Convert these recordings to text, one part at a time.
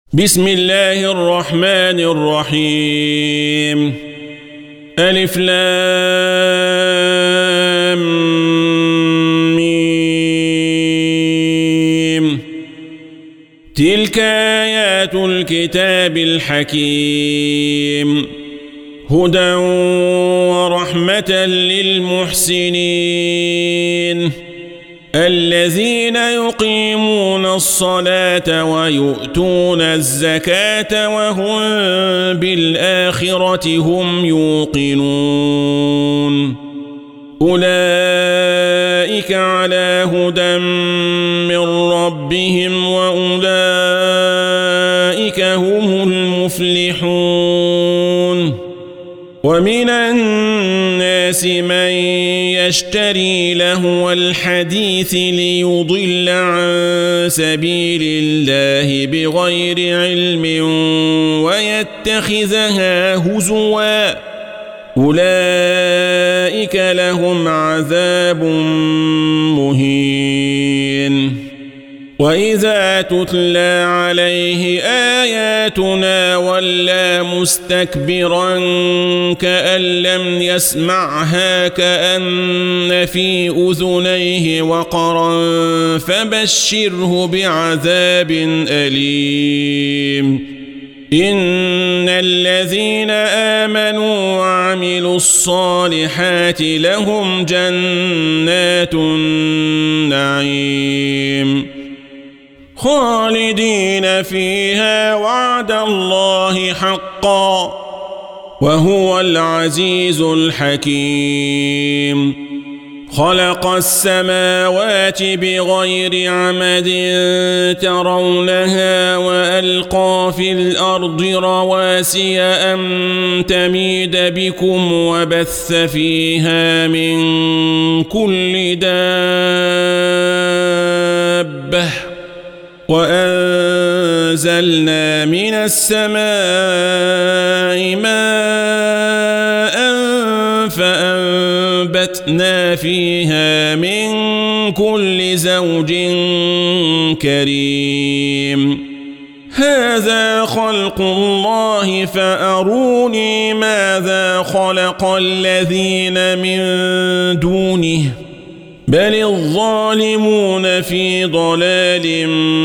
بسم الله الرحمن الرحيم ألف لام ميم تلك آيات الكتاب الحكيم هدى ورحمة للمحسنين الذين يقيمون الصلاة ويؤتون الزكاة وهم بالآخرة هم يوقنون أولئك على هدى من ربهم وأولئك هم المفلحون ومن الناس من يشتري لهو الحديث ليضل عن سبيل الله بغير علم ويتخذها هزوا أولئك لهم عذاب مهين وإذا تتلى عليه آياتنا ولى مستكبرا كأن لم يسمعها كأن في أذنيه وقرا فبشره بعذاب أليم إن الذين آمنوا وعملوا الصالحات لهم جنات النعيم خالدين فيها وعد الله حقا وهو العزيز الحكيم خلق السماوات بغير عمد ترونها وألقى في الأرض رواسي أن تميد بكم وبث فيها من كل دابة وأنزلنا من السماء ماء فأنبتنا فيها من كل زوج كريم هذا خلق الله فأروني ماذا خلق الذين من دونه بل الظالمون في ضلال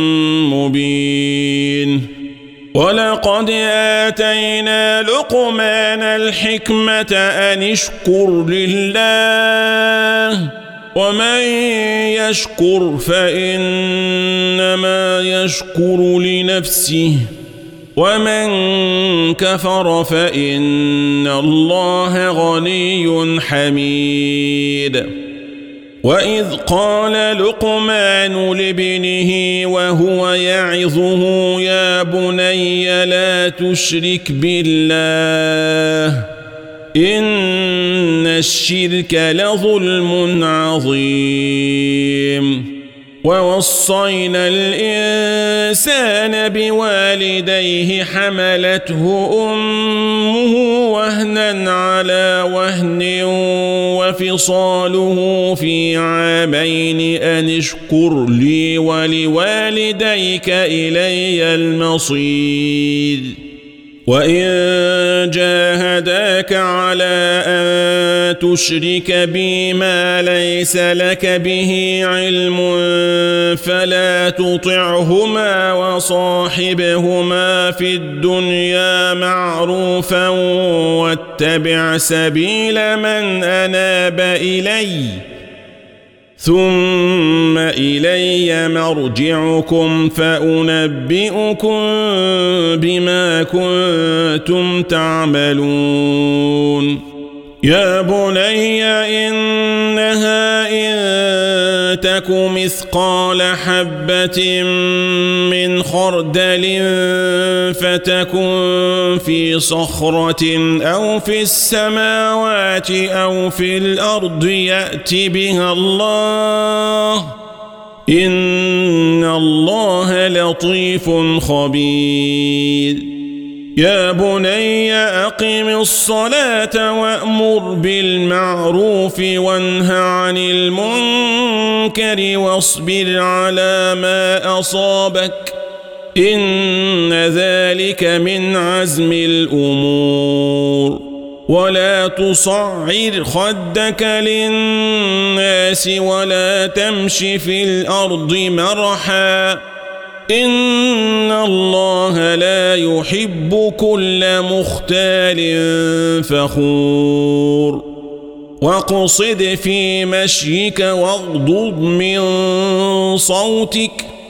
مبين ولقد آتينا لقمان الحكمة أن اشكر لله ومن يشكر فإنما يشكر لنفسه ومن كفر فإن الله غني حميد وإذ قال لقمان لابنه وهو يعظه يا بني لا تشرك بالله إن الشرك لظلم عظيم ووصينا الإنسان بوالديه حملته أمه وهنا على وهن وفصاله في عامين أن اشكر لي ولوالديك إلي المصير وإن جاهداك على أن تشرك بي ما ليس لك به علم فلا تطعهما وصاحبهما في الدنيا معروفا واتبع سبيل من أناب إلي ثم إلي مرجعكم فأنبئكم بما كنتم تعملون يا بني إنها إن تك مثقال حبة من خردل فتكن في صخرة أو في السماوات أو في الأرض يأت بها الله إن الله لطيف خبير يا بني أقم الصلاة وأمر بالمعروف وانه عن المنكر واصبر على ما أصابك إن ذلك من عزم الأمور ولا تصعر خدك للناس ولا تمش في الأرض مرحا إن الله لا يحب كل مختال فخور واقصد في مشيك واغضض من صوتك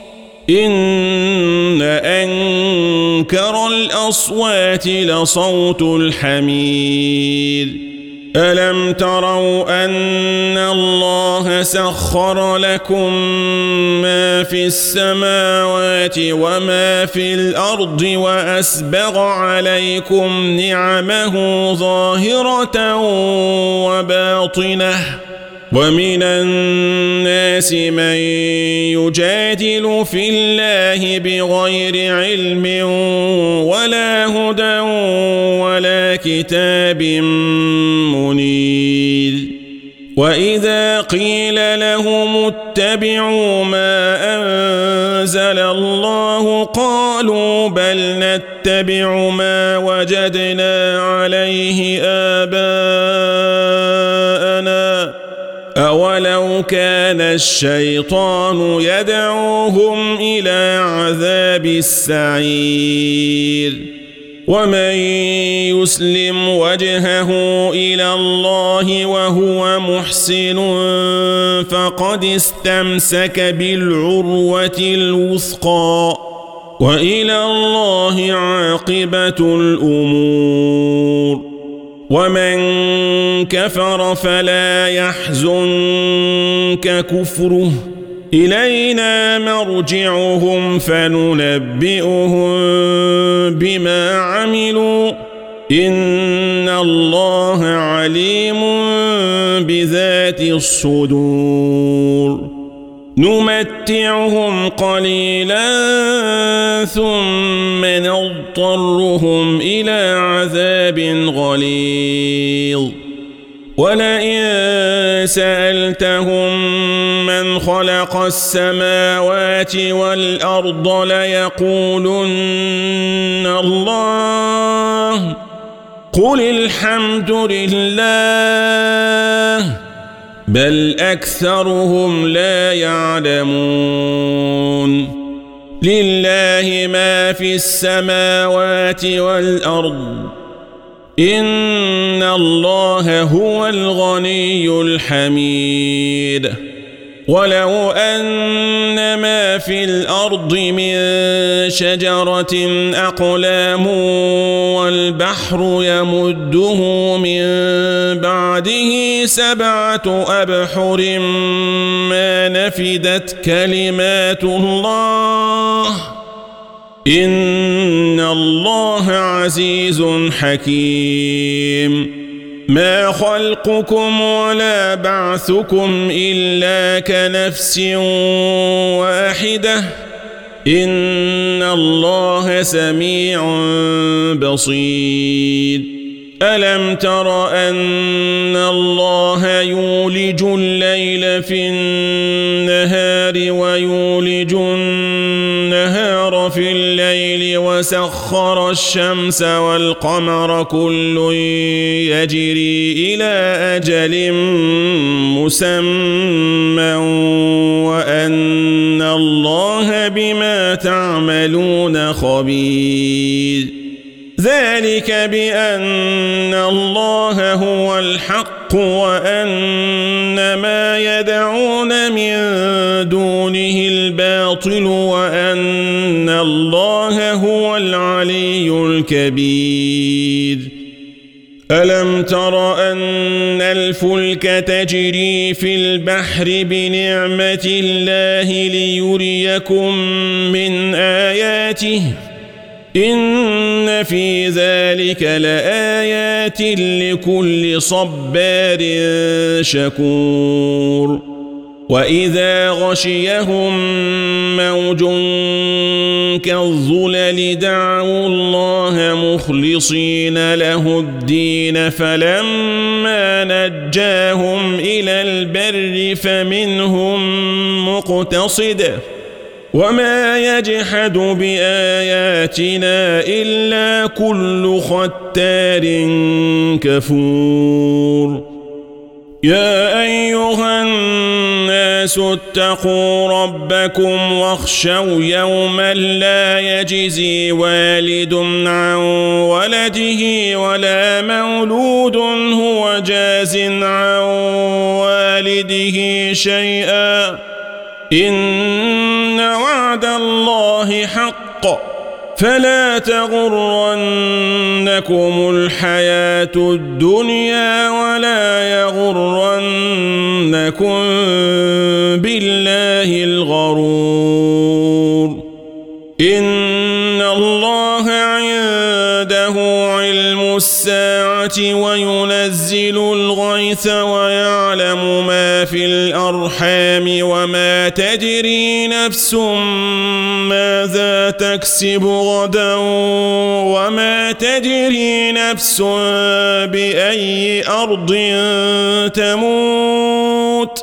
إن أنكر الأصوات لصوت الحمير ألم تروا أن الله سخر لكم ما في السماوات وما في الأرض وأسبغ عليكم نعمه ظاهرة وباطنة ومن الناس من يجادل في الله بغير علم ولا هدى ولا كتاب منير وإذا قيل لهم اتبعوا ما أنزل الله قالوا بل نتبع ما وجدنا عليه آباءنا أولو كان الشيطان يدعوهم إلى عذاب السعير ومن يسلم وجهه إلى الله وهو محسن فقد استمسك بالعروة الوثقى وإلى الله عاقبة الأمور ومن كفر فلا يحزنك كفره إلينا مرجعهم فننبئهم بما عملوا إن الله عليم بذات الصدور نمتعهم قليلا ثم نضطرهم إلى عذاب غليظ ولئن سألتهم من خلق السماوات والأرض ليقولن الله قل الحمد لله بل أكثرهم لا يعلمون لله ما في السماوات والأرض إن الله هو الغني الحميد ولو أن ما في الأرض من شجرة أقلام والبحر يمده من بعده 7 أبحر ما نفدت كلمات الله إن الله عزيز حكيم ما خلقكم ولا بعثكم إلا كنفس واحدة إن الله سميع بصير ألم تر أن الله يولج الليل في النهار ويولج النهار في الليل وسخر الشمس والقمر كل يجري إلى أجل مسمى وأن الله بما تعملون خبير ذلك بأن الله هو الحق وأن ما يدعون من دونه الباطل وأن الله هو العلي الكبير ألم تر أن الفلك تجري في البحر بنعمة الله ليريكم من آياته إن في ذلك لآيات لكل صبار شكور وإذا غشيهم موج كالظلل دعوا الله مخلصين له الدين فلما نجاهم إلى البر فمنهم مقتصد وما يجحد بآياتنا إلا كل ختار كفور يا أيها الناس اتقوا ربكم واخشوا يوما لا يجزي والد عن ولده ولا مولود هو جاز عن والده شيئا إن وعد الله حق فلا تغرنكم الحياة الدنيا ولا يغرنكم بالله الغرور إن الله عنده علم الساعة وينزل الغيث ويعلم ما في الأرحام وما تدري نفس ماذا تكسب غدا وما تدري نفس بأي أرض تموت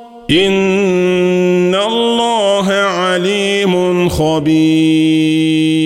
إن الله عليم خبير